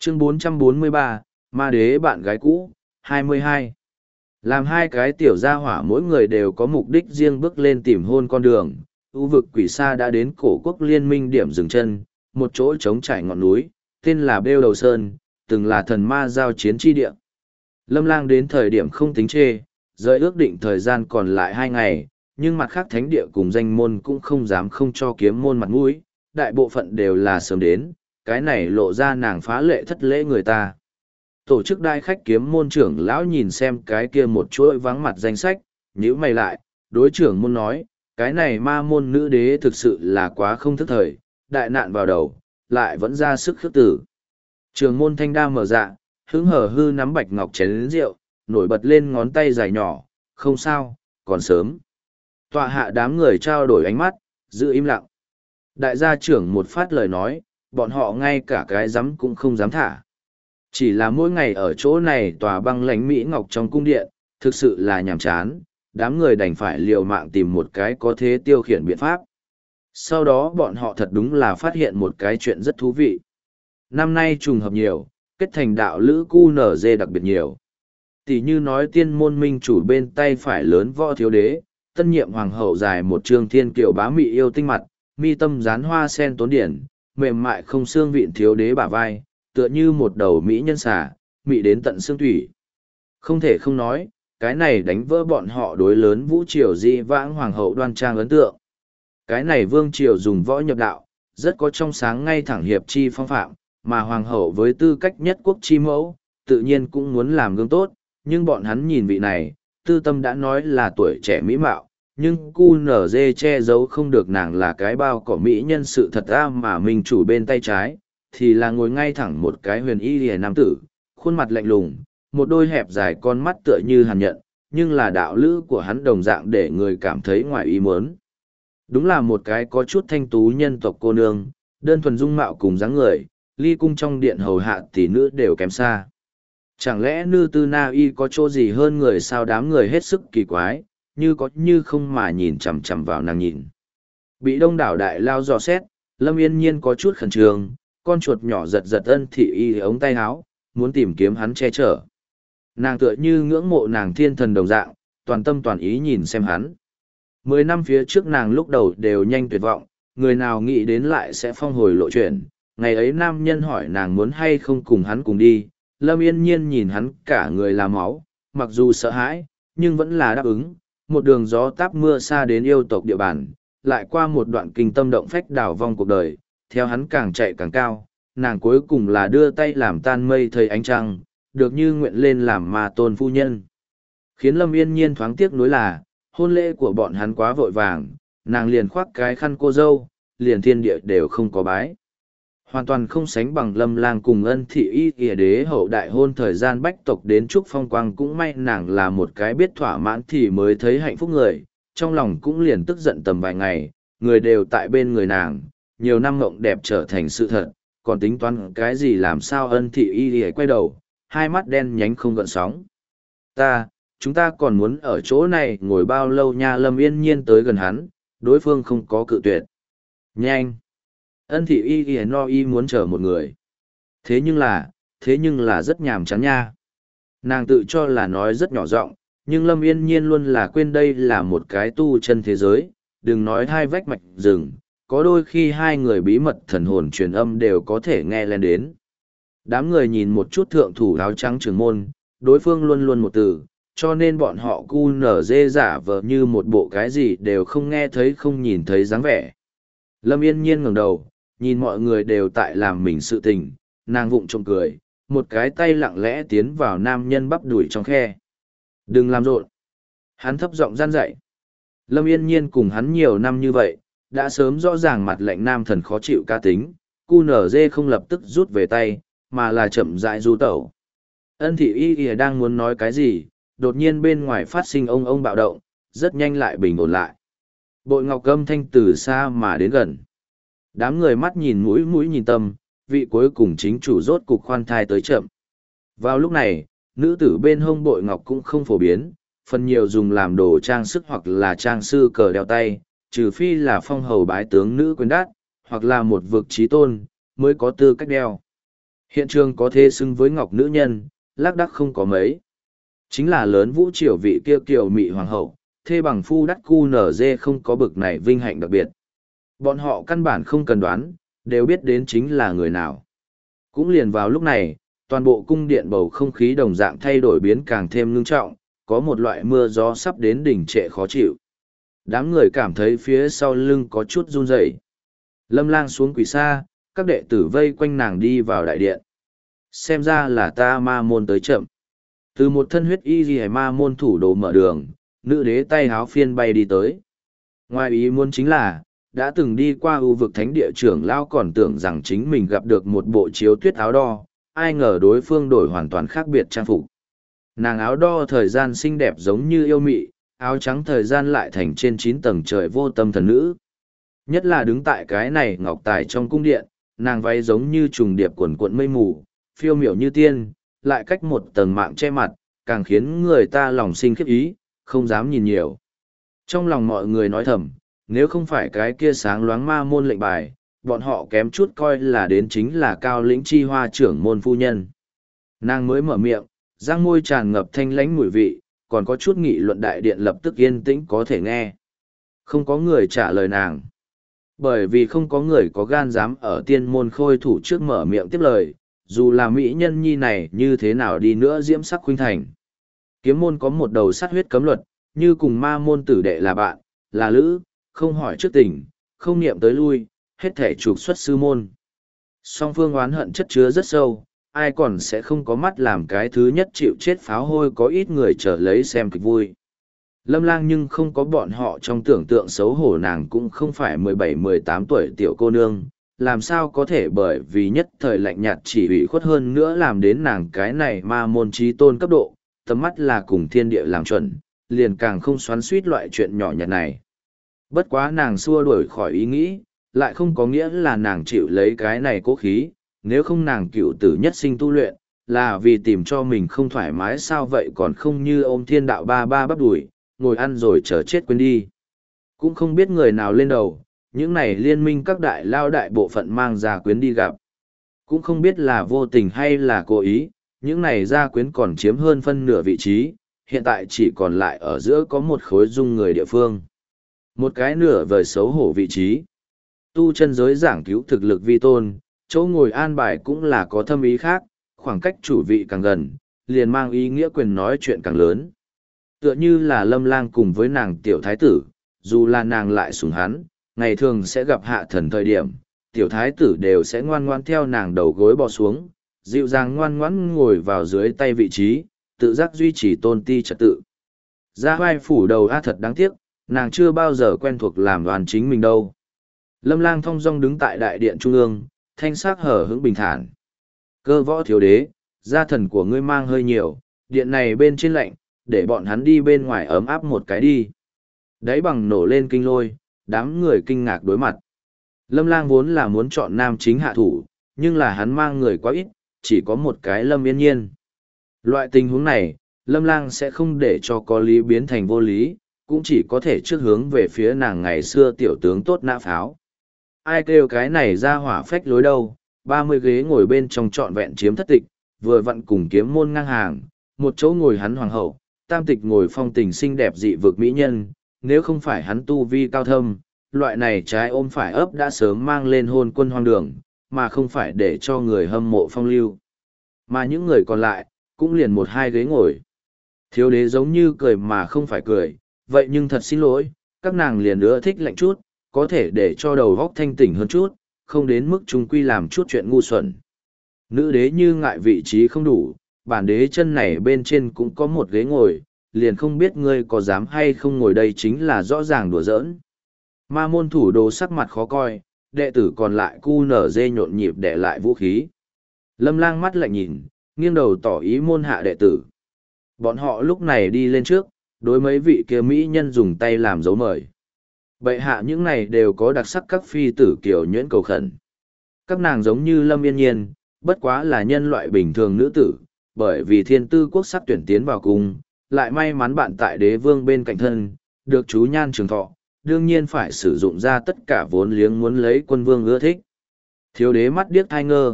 Chương 443, Ma Đế bạn gái cũ, 22. Làm hai cái tiểu gia hỏa mỗi người đều có mục đích riêng bước lên tìm hôn con đường, u vực quỷ sa đã đến cổ quốc liên minh điểm dừng chân, một chỗ trống trải ngọn núi, tên là Bêu Đầu Sơn, từng là thần ma giao chiến chi địa. Lâm Lang đến thời điểm không tính chê, rời ước định thời gian còn lại 2 ngày, nhưng mặt khác thánh địa cùng danh môn cũng không dám không cho kiếm môn mặt mũi, đại bộ phận đều là sớm đến, cái này lộ ra nàng phá lệ thất lễ người ta. Tổ chức đại khách kiếm môn trưởng lão nhìn xem cái kia một chuỗi vắng mặt danh sách, nhíu mày lại, đối trưởng môn nói, cái này ma môn nữ đế thực sự là quá không thức thời, đại nạn vào đầu, lại vẫn ra sức khước tử. Trưởng môn thanh đa mở dạ, hứng hở hư nắm bạch ngọc chén rượu, nổi bật lên ngón tay dài nhỏ, không sao, còn sớm. Tọa hạ đám người trao đổi ánh mắt, giữ im lặng. Đại gia trưởng một phát lời nói, bọn họ ngay cả cái dám cũng không dám thả. Chỉ là mỗi ngày ở chỗ này tòa băng lãnh Mỹ Ngọc trong cung điện, thực sự là nhàm chán, đám người đành phải liều mạng tìm một cái có thế tiêu khiển biện pháp. Sau đó bọn họ thật đúng là phát hiện một cái chuyện rất thú vị. Năm nay trùng hợp nhiều, kết thành đạo lữ QNZ đặc biệt nhiều. Tỷ như nói tiên môn minh chủ bên tay phải lớn võ thiếu đế, tân nhiệm hoàng hậu dài một trương thiên kiều bá mị yêu tinh mặt, mi tâm dán hoa sen tốn điển, mềm mại không xương vịn thiếu đế bả vai, tựa như một đầu mỹ nhân xà, mị đến tận xương thủy. Không thể không nói, cái này đánh vỡ bọn họ đối lớn vũ triều di vãng hoàng hậu đoan trang ấn tượng. Cái này vương triều dùng võ nhập đạo, rất có trong sáng ngay thẳng hiệp chi phong phạm, mà hoàng hậu với tư cách nhất quốc chi mẫu, tự nhiên cũng muốn làm gương tốt, nhưng bọn hắn nhìn vị này, tư tâm đã nói là tuổi trẻ mỹ mạo, nhưng QNZ che giấu không được nàng là cái bao cỏ mỹ nhân sự thật ra mà mình chủ bên tay trái, thì là ngồi ngay thẳng một cái huyền y lìa nam tử, khuôn mặt lạnh lùng, một đôi hẹp dài con mắt tựa như hàn nhận, nhưng là đạo lữ của hắn đồng dạng để người cảm thấy ngoài ý muốn. Đúng là một cái có chút thanh tú nhân tộc cô nương, đơn thuần dung mạo cùng dáng người, ly cung trong điện hầu hạ tỷ nữ đều kém xa. Chẳng lẽ Nữ Tư Na Y có chỗ gì hơn người sao? Đám người hết sức kỳ quái, như có như không mà nhìn chằm chằm vào nàng nhìn. Bị đông đảo đại lao dò xét, Lâm Yên Nhiên có chút khẩn trương, con chuột nhỏ giật giật Ân Thị Y ống tay áo, muốn tìm kiếm hắn che chở. Nàng tựa như ngưỡng mộ nàng thiên thần đồng dạng, toàn tâm toàn ý nhìn xem hắn. 10 năm phía trước nàng lúc đầu đều nhanh tuyệt vọng, người nào nghĩ đến lại sẽ phong hồi lộ chuyện. Ngày ấy nam nhân hỏi nàng muốn hay không cùng hắn cùng đi, Lâm Yên Nhiên nhìn hắn cả người là máu, mặc dù sợ hãi, nhưng vẫn là đáp ứng. Một đường gió táp mưa xa đến yêu tộc địa bàn, lại qua một đoạn kinh tâm động phách đảo vong cuộc đời, theo hắn càng chạy càng cao, nàng cuối cùng là đưa tay làm tan mây thầy ánh trăng, được như nguyện lên làm ma tôn phu nhân. Khiến Lâm Yên Nhiên thoáng tiếc nuối là, hôn lễ của bọn hắn quá vội vàng, nàng liền khoác cái khăn cô dâu, liền thiên địa đều không có bái. Hoàn toàn không sánh bằng Lâm Lang cùng Ân Thị Y kìa đế hậu đại hôn thời gian bách tộc đến chúc phong quang, cũng may nàng là một cái biết thỏa mãn thì mới thấy hạnh phúc người, trong lòng cũng liền tức giận tầm vài ngày, người đều tại bên người nàng, nhiều năm mộng đẹp trở thành sự thật, còn tính toán cái gì làm sao? Ân Thị Y kìa quay đầu, hai mắt đen nhánh không gợn sóng. Chúng ta còn muốn ở chỗ này ngồi bao lâu nha? Lâm Yên Nhiên tới gần hắn, đối phương không có cự tuyệt. Nhanh! Ân Thị Y kìa no y muốn chờ một người. Thế nhưng là rất nhàm chán nha. Nàng tự cho là nói rất nhỏ giọng, nhưng Lâm Yên Nhiên luôn là quên đây là một cái tu chân thế giới, đừng nói hai vách mạch rừng, có đôi khi hai người bí mật thần hồn truyền âm đều có thể nghe lên đến. Đám người nhìn một chút thượng thủ áo trắng trưởng môn, đối phương luôn luôn một từ, cho nên bọn họ QNZ giả vờ như một bộ cái gì đều không nghe thấy không nhìn thấy dáng vẻ. Lâm Yên Nhiên ngẩng đầu, nhìn mọi người đều tại làm mình sự tình, nàng vụng trộm cười, một cái tay lặng lẽ tiến vào nam nhân bắp đùi trong khe. Đừng làm rộn. Hắn thấp giọng gian dạy. Lâm Yên Nhiên cùng hắn nhiều năm như vậy, đã sớm rõ ràng mặt lệnh nam thần khó chịu cá tính, QNZ không lập tức rút về tay, mà là chậm rãi du tẩu. Ân Thị Y kìa đang muốn nói cái gì, đột nhiên bên ngoài phát sinh ông bạo động, rất nhanh lại bình ổn lại. Bội ngọc âm thanh từ xa mà đến gần. Đám người mắt nhìn mũi nhìn tâm, vị cuối cùng chính chủ rốt cục khoan thai tới chậm. Vào lúc này, nữ tử bên hông bội ngọc cũng không phổ biến, phần nhiều dùng làm đồ trang sức hoặc là trang sư cờ đeo tay, trừ phi là phong hầu bái tướng nữ quyền đát, hoặc là một vực trí tôn, mới có tư cách đeo. Hiện trường có thế xứng với ngọc nữ nhân, lác đắc không có mấy. Chính là lớn vũ triều vị kia kiều mị hoàng hậu, thê bằng phu đắc cu nở dê không có bực này vinh hạnh đặc biệt. Bọn họ căn bản không cần đoán, đều biết đến chính là người nào. Cũng liền vào lúc này, toàn bộ cung điện bầu không khí đồng dạng thay đổi biến càng thêm ngưng trọng, có một loại mưa gió sắp đến đỉnh trệ khó chịu. Đám người cảm thấy phía sau lưng có chút run rẩy. Lâm Lang xuống quỷ xa, các đệ tử vây quanh nàng đi vào đại điện. Xem ra là ta ma môn tới chậm. Từ một thân huyết y ghi ma môn thủ đồ mở đường, nữ đế tay háo phiên bay đi tới. Ngoài ý muốn chính là, đã từng đi qua ưu vực thánh địa trưởng lao còn tưởng rằng chính mình gặp được một bộ chiếu tuyết áo đo, ai ngờ đối phương đổi hoàn toàn khác biệt trang phục. Nàng áo đo thời gian xinh đẹp giống như yêu mị, áo trắng thời gian lại thành trên 9 tầng trời vô tâm thần nữ. Nhất là đứng tại cái này ngọc tài trong cung điện, nàng váy giống như trùng điệp quần cuộn mây mù, phiêu miểu như tiên, lại cách một tầng mạng che mặt, càng khiến người ta lòng sinh khiếp ý, không dám nhìn nhiều. Trong lòng mọi người nói thầm, nếu không phải cái kia sáng loáng ma môn lệnh bài, bọn họ kém chút coi là đến chính là cao lĩnh chi hoa trưởng môn phu nhân. Nàng mới mở miệng, răng môi tràn ngập thanh lãnh mùi vị, còn có chút nghị luận đại điện lập tức yên tĩnh có thể nghe. Không có người trả lời nàng. Bởi vì không có người có gan dám ở tiên môn khôi thủ trước mở miệng tiếp lời, dù là mỹ nhân nhi này như thế nào đi nữa diễm sắc khuynh thành. Kiếm môn có một đầu sát huyết cấm luật, như cùng ma môn tử đệ là bạn, là lữ, không hỏi trước tình, không niệm tới lui, hết thể trục xuất sư môn. Song phương oán hận chất chứa rất sâu, ai còn sẽ không có mắt làm cái thứ nhất chịu chết pháo hôi có ít người trở lấy xem kịch vui. Lâm Lang nhưng không có bọn họ trong tưởng tượng xấu hổ, nàng cũng không phải 17-18 tuổi tiểu cô nương, làm sao có thể bởi vì nhất thời lạnh nhạt chỉ ủy khuất hơn nữa làm đến nàng cái này ma môn trí tôn cấp độ, tầm mắt là cùng thiên địa làm chuẩn, liền càng không xoắn suýt loại chuyện nhỏ nhặt này. Bất quá nàng xua đuổi khỏi ý nghĩ, lại không có nghĩa là nàng chịu lấy cái này cố khí, nếu không nàng cựu tử nhất sinh tu luyện, là vì tìm cho mình không thoải mái sao vậy còn không như ôm thiên đạo ba ba bắp đuổi, ngồi ăn rồi chờ chết quên đi. Cũng không biết người nào lên đầu, những này liên minh các đại lao đại bộ phận mang gia quyến đi gặp. Cũng không biết là vô tình hay là cố ý, những này gia quyến còn chiếm hơn phân nửa vị trí, hiện tại chỉ còn lại ở giữa có một khối dung người địa phương. Một cái nửa vời xấu hổ vị trí. Tu chân giới giảng cứu thực lực vi tôn, chỗ ngồi an bài cũng là có thâm ý khác, khoảng cách chủ vị càng gần, liền mang ý nghĩa quyền nói chuyện càng lớn. Tựa như là Lâm Lang cùng với nàng tiểu thái tử, dù là nàng lại sủng hắn, ngày thường sẽ gặp hạ thần thời điểm, tiểu thái tử đều sẽ ngoan ngoan theo nàng đầu gối bò xuống, dịu dàng ngoan ngoãn ngồi vào dưới tay vị trí, tự giác duy trì tôn ti trật tự. Gia vai phủ đầu thật đáng tiếc, nàng chưa bao giờ quen thuộc làm đoàn chính mình đâu. Lâm Lang thong dong đứng tại đại điện trung ương, thanh sắc hở hững bình thản. Cơ võ thiếu đế, gia thần của ngươi mang hơi nhiều, điện này bên trên lạnh, để bọn hắn đi bên ngoài ấm áp một cái đi. Đáy bằng nổ lên kinh lôi, đám người kinh ngạc đối mặt. Lâm Lang vốn là muốn chọn nam chính hạ thủ, nhưng là hắn mang người quá ít, chỉ có một cái Lâm Yên Nhiên. Loại tình huống này, Lâm Lang sẽ không để cho có lý biến thành vô lý, cũng chỉ có thể trước hướng về phía nàng ngày xưa tiểu tướng tốt nã pháo. Ai kêu cái này ra hỏa phách lối đâu, 30 ghế ngồi bên trong trọn vẹn chiếm thất tịch, vừa vặn cùng kiếm môn ngang hàng, một chỗ ngồi hắn hoàng hậu, tam tịch ngồi phong tình xinh đẹp dị vực mỹ nhân, nếu không phải hắn tu vi cao thâm, loại này trái ôm phải ấp đã sớm mang lên hôn quân hoang đường, mà không phải để cho người hâm mộ phong lưu. Mà những người còn lại, cũng liền một hai ghế ngồi. Thiếu đế giống như cười mà không phải cười, vậy nhưng thật xin lỗi, các nàng liền ưa thích lạnh chút, có thể để cho đầu góc thanh tỉnh hơn chút, không đến mức chúng quy làm chút chuyện ngu xuẩn. Nữ đế như ngại vị trí không đủ, bản đế chân này bên trên cũng có một ghế ngồi, liền không biết ngươi có dám hay không ngồi đây chính là rõ ràng đùa giỡn. Ma môn thủ đồ sắc mặt khó coi, đệ tử còn lại cu nở dê nhộn nhịp để lại vũ khí. Lâm Lang mắt lạnh nhìn, nghiêng đầu tỏ ý môn hạ đệ tử. Bọn họ lúc này đi lên trước, đối mấy vị kia mỹ nhân dùng tay làm dấu mời. Bệ hạ những này đều có đặc sắc các phi tử kiểu nhuyễn cầu khẩn. Các nàng giống như Lâm Yên Nhiên, bất quá là nhân loại bình thường nữ tử, bởi vì thiên tư quốc sắc tuyển tiến vào cung, lại may mắn bạn tại đế vương bên cạnh thân, được chú nhan trường thọ, đương nhiên phải sử dụng ra tất cả vốn liếng muốn lấy quân vương ưa thích. Thiếu đế mắt điếc thai ngơ,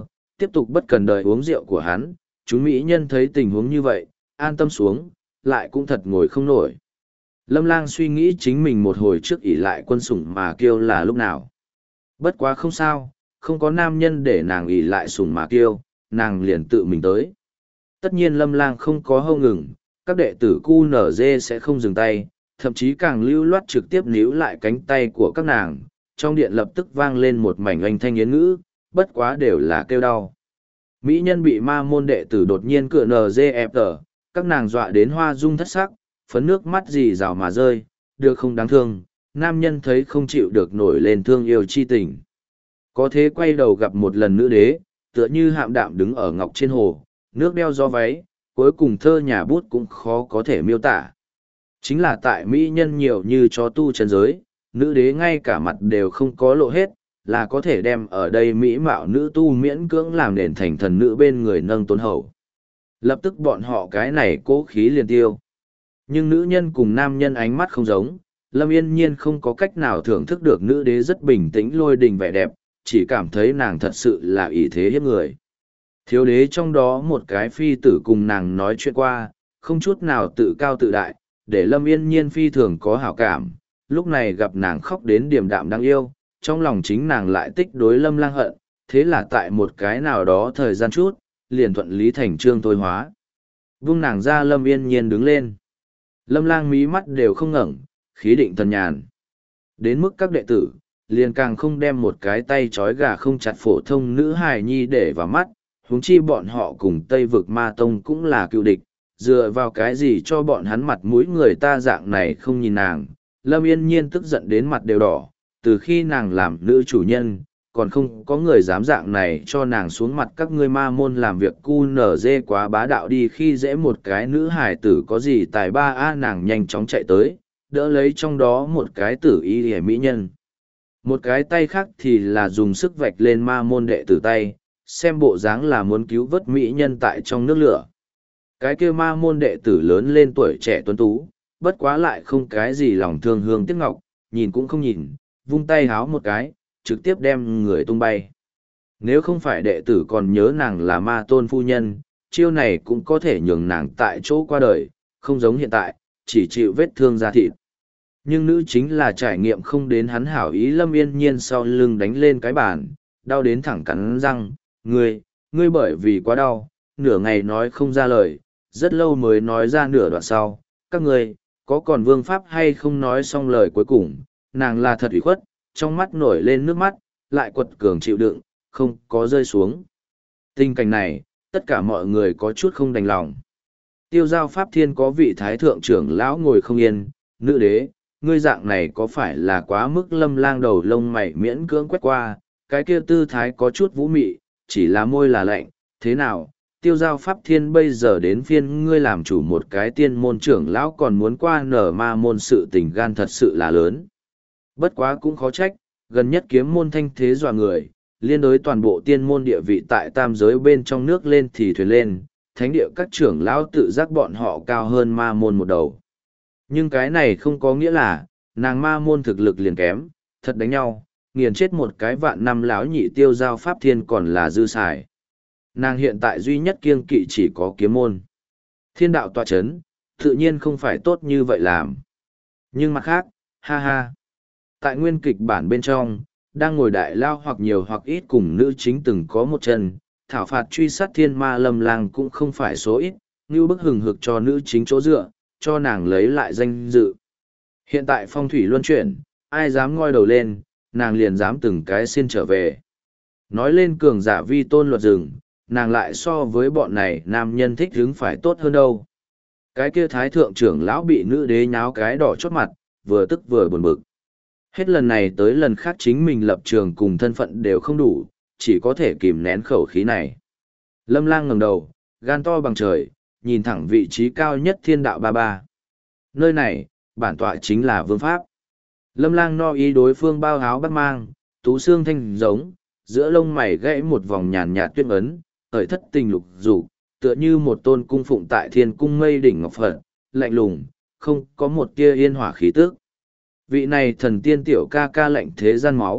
tiếp tục bất cần đời uống rượu của hắn. Chúng mỹ nhân thấy tình huống như vậy, an tâm xuống, lại cũng thật ngồi không nổi. Lâm Lang suy nghĩ chính mình một hồi trước ỷ lại quân sủng mà kêu là lúc nào. Bất quá không sao, không có nam nhân để nàng ỷ lại sủng mà kêu, nàng liền tự mình tới. Tất nhiên Lâm Lang không có hâu ngừng, các đệ tử QNZ sẽ không dừng tay, thậm chí càng lưu loát trực tiếp níu lại cánh tay của các nàng. Trong điện lập tức vang lên một mảnh oanh thanh yến ngữ, bất quá đều là kêu đau. Mỹ nhân bị ma môn đệ tử đột nhiên cựa NGFT, các nàng dọa đến hoa dung thất sắc, phấn nước mắt rì rào mà rơi, được không đáng thương, nam nhân thấy không chịu được nổi lên thương yêu chi tình. Có thế quay đầu gặp một lần nữ đế, tựa như hạm đạm đứng ở ngọc trên hồ, nước đeo gió váy, cuối cùng thơ nhà bút cũng khó có thể miêu tả. Chính là tại Mỹ nhân nhiều như chó tu chân giới, nữ đế ngay cả mặt đều không có lộ hết, là có thể đem ở đây mỹ mạo nữ tu miễn cưỡng làm nền thành thần nữ bên người nâng tôn hậu. Lập tức bọn họ cái này cố khí liền tiêu. Nhưng nữ nhân cùng nam nhân ánh mắt không giống, Lâm Yên Nhiên không có cách nào thưởng thức được nữ đế rất bình tĩnh lôi đình vẻ đẹp, chỉ cảm thấy nàng thật sự là ỷ thế hiếp người. Thiếu đế trong đó một cái phi tử cùng nàng nói chuyện qua, không chút nào tự cao tự đại, để Lâm Yên Nhiên phi thường có hảo cảm, lúc này gặp nàng khóc đến điềm đạm đáng yêu, trong lòng chính nàng lại tích đối Lâm Lang hận, thế là tại một cái nào đó thời gian chút, liền thuận lý thành trương thôi hóa. Vung nàng ra Lâm Yên Nhiên đứng lên. Lâm Lang mí mắt đều không ngẩng, khí định thần nhàn. Đến mức các đệ tử, liền càng không đem một cái tay trói gà không chặt phổ thông nữ hài nhi để vào mắt, huống chi bọn họ cùng Tây vực ma tông cũng là cựu địch, dựa vào cái gì cho bọn hắn mặt mũi người ta dạng này không nhìn nàng. Lâm Yên Nhiên tức giận đến mặt đều đỏ, từ khi nàng làm nữ chủ nhân, còn không có người dám dạng này cho nàng xuống mặt các ngươi ma môn làm việc QNZ quá bá đạo đi khi dễ một cái nữ hải tử có gì tài ba a nàng nhanh chóng chạy tới, đỡ lấy trong đó một cái tử y hề mỹ nhân. Một cái tay khác thì là dùng sức vạch lên ma môn đệ tử tay, xem bộ dáng là muốn cứu vớt mỹ nhân tại trong nước lửa. Cái kia ma môn đệ tử lớn lên tuổi trẻ tuấn tú, bất quá lại không cái gì lòng thương hương tiếc ngọc, nhìn cũng không nhìn, vung tay háo một cái, trực tiếp đem người tung bay. Nếu không phải đệ tử còn nhớ nàng là ma tôn phu nhân, chiêu này cũng có thể nhường nàng tại chỗ qua đời, không giống hiện tại, chỉ chịu vết thương da thịt. Nhưng nữ chính là trải nghiệm không đến hắn hảo ý. Lâm Yên Nhiên sau lưng đánh lên cái bàn, đau đến thẳng cắn răng, ngươi bởi vì quá đau, nửa ngày nói không ra lời, rất lâu mới nói ra nửa đoạn sau, các ngươi có còn vương pháp hay không nói xong lời cuối cùng, nàng là thật ủy khuất, trong mắt nổi lên nước mắt, lại quật cường chịu đựng, không có rơi xuống. Tình cảnh này, tất cả mọi người có chút không đành lòng. Tiêu giao Pháp Thiên có vị thái thượng trưởng lão ngồi không yên, nữ đế, ngươi dạng này có phải là quá mức. Lâm Lang đầu lông mày miễn cưỡng quét qua, cái kia tư thái có chút vũ mị, chỉ là môi là lạnh, thế nào, tiêu giao Pháp Thiên bây giờ đến phiên ngươi làm chủ một cái tiên môn trưởng lão còn muốn qua nở ma môn, sự tình gan thật sự là lớn. Bất quá cũng khó trách, gần nhất kiếm môn thanh thế dọa người, liên đối toàn bộ tiên môn địa vị tại tam giới bên trong nước lên thì thuyền lên, thánh địa các trưởng lão tự giác bọn họ cao hơn ma môn một đầu. Nhưng cái này không có nghĩa là, nàng ma môn thực lực liền kém, thật đánh nhau, nghiền chết một cái vạn năm lão nhị tiêu giao Pháp Thiên còn là dư xài. Nàng hiện tại duy nhất kiêng kỵ chỉ có kiếm môn. Thiên đạo tọa chấn, tự nhiên không phải tốt như vậy làm. Nhưng mặt khác, ha ha. Tại nguyên kịch bản bên trong, đang ngồi đại lao hoặc nhiều hoặc ít cùng nữ chính từng có một chân, thảo phạt truy sát thiên ma Lâm Lang cũng không phải số ít, như bức hừng hực cho nữ chính chỗ dựa, cho nàng lấy lại danh dự. Hiện tại phong thủy luân chuyển, ai dám ngoi đầu lên, nàng liền dám từng cái xin trở về. Nói lên cường giả vi tôn luật rừng, nàng lại so với bọn này nam nhân thích hứng phải tốt hơn đâu. Cái kia thái thượng trưởng lão bị nữ đế nháo cái đỏ chót mặt, vừa tức vừa buồn bực. Hết lần này tới lần khác chính mình lập trường cùng thân phận đều không đủ, chỉ có thể kìm nén khẩu khí này. Lâm Lang ngẩng đầu, gan to bằng trời, nhìn thẳng vị trí cao nhất thiên đạo ba ba. Nơi này, bản tọa chính là vương pháp. Lâm Lang no ý đối phương bao áo bắt mang, tú xương thanh giống, giữa lông mày gãy một vòng nhàn nhạt tuyết ấn, hởi thất tình lục dục, tựa như một tôn cung phụng tại thiên cung mây đỉnh ngọc Phật, lạnh lùng, không có một tia yên hỏa khí tức. Vị này thần tiên tiểu ca ca lạnh thế gian máu,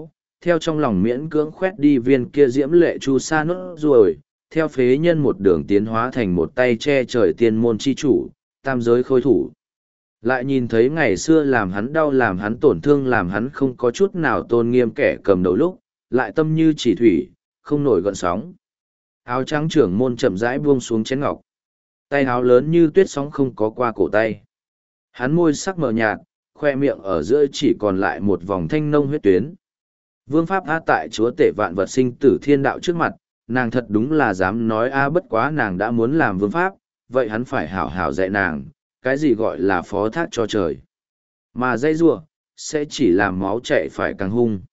theo trong lòng miễn cưỡng khoét đi viên kia diễm lệ chu sa nốt ruồi, theo phế nhân một đường tiến hóa thành một tay che trời tiên môn chi chủ, tam giới khôi thủ. Lại nhìn thấy ngày xưa làm hắn đau làm hắn tổn thương làm hắn không có chút nào tôn nghiêm kẻ cầm đầu lúc, lại tâm như chỉ thủy, không nổi gợn sóng. Áo trắng trưởng môn chậm rãi buông xuống chén ngọc. Tay áo lớn như tuyết sóng không có qua cổ tay. Hắn môi sắc mờ nhạt, khoe miệng ở giữa chỉ còn lại một vòng thanh nông huyết tuyến. Vương pháp a tại chúa tể vạn vật sinh tử thiên đạo trước mặt, nàng thật đúng là dám nói a bất quá nàng đã muốn làm vương pháp, vậy hắn phải hảo hảo dạy nàng, cái gì gọi là phó thác cho trời. Mà dây rua, sẽ chỉ làm máu chạy phải càng hung.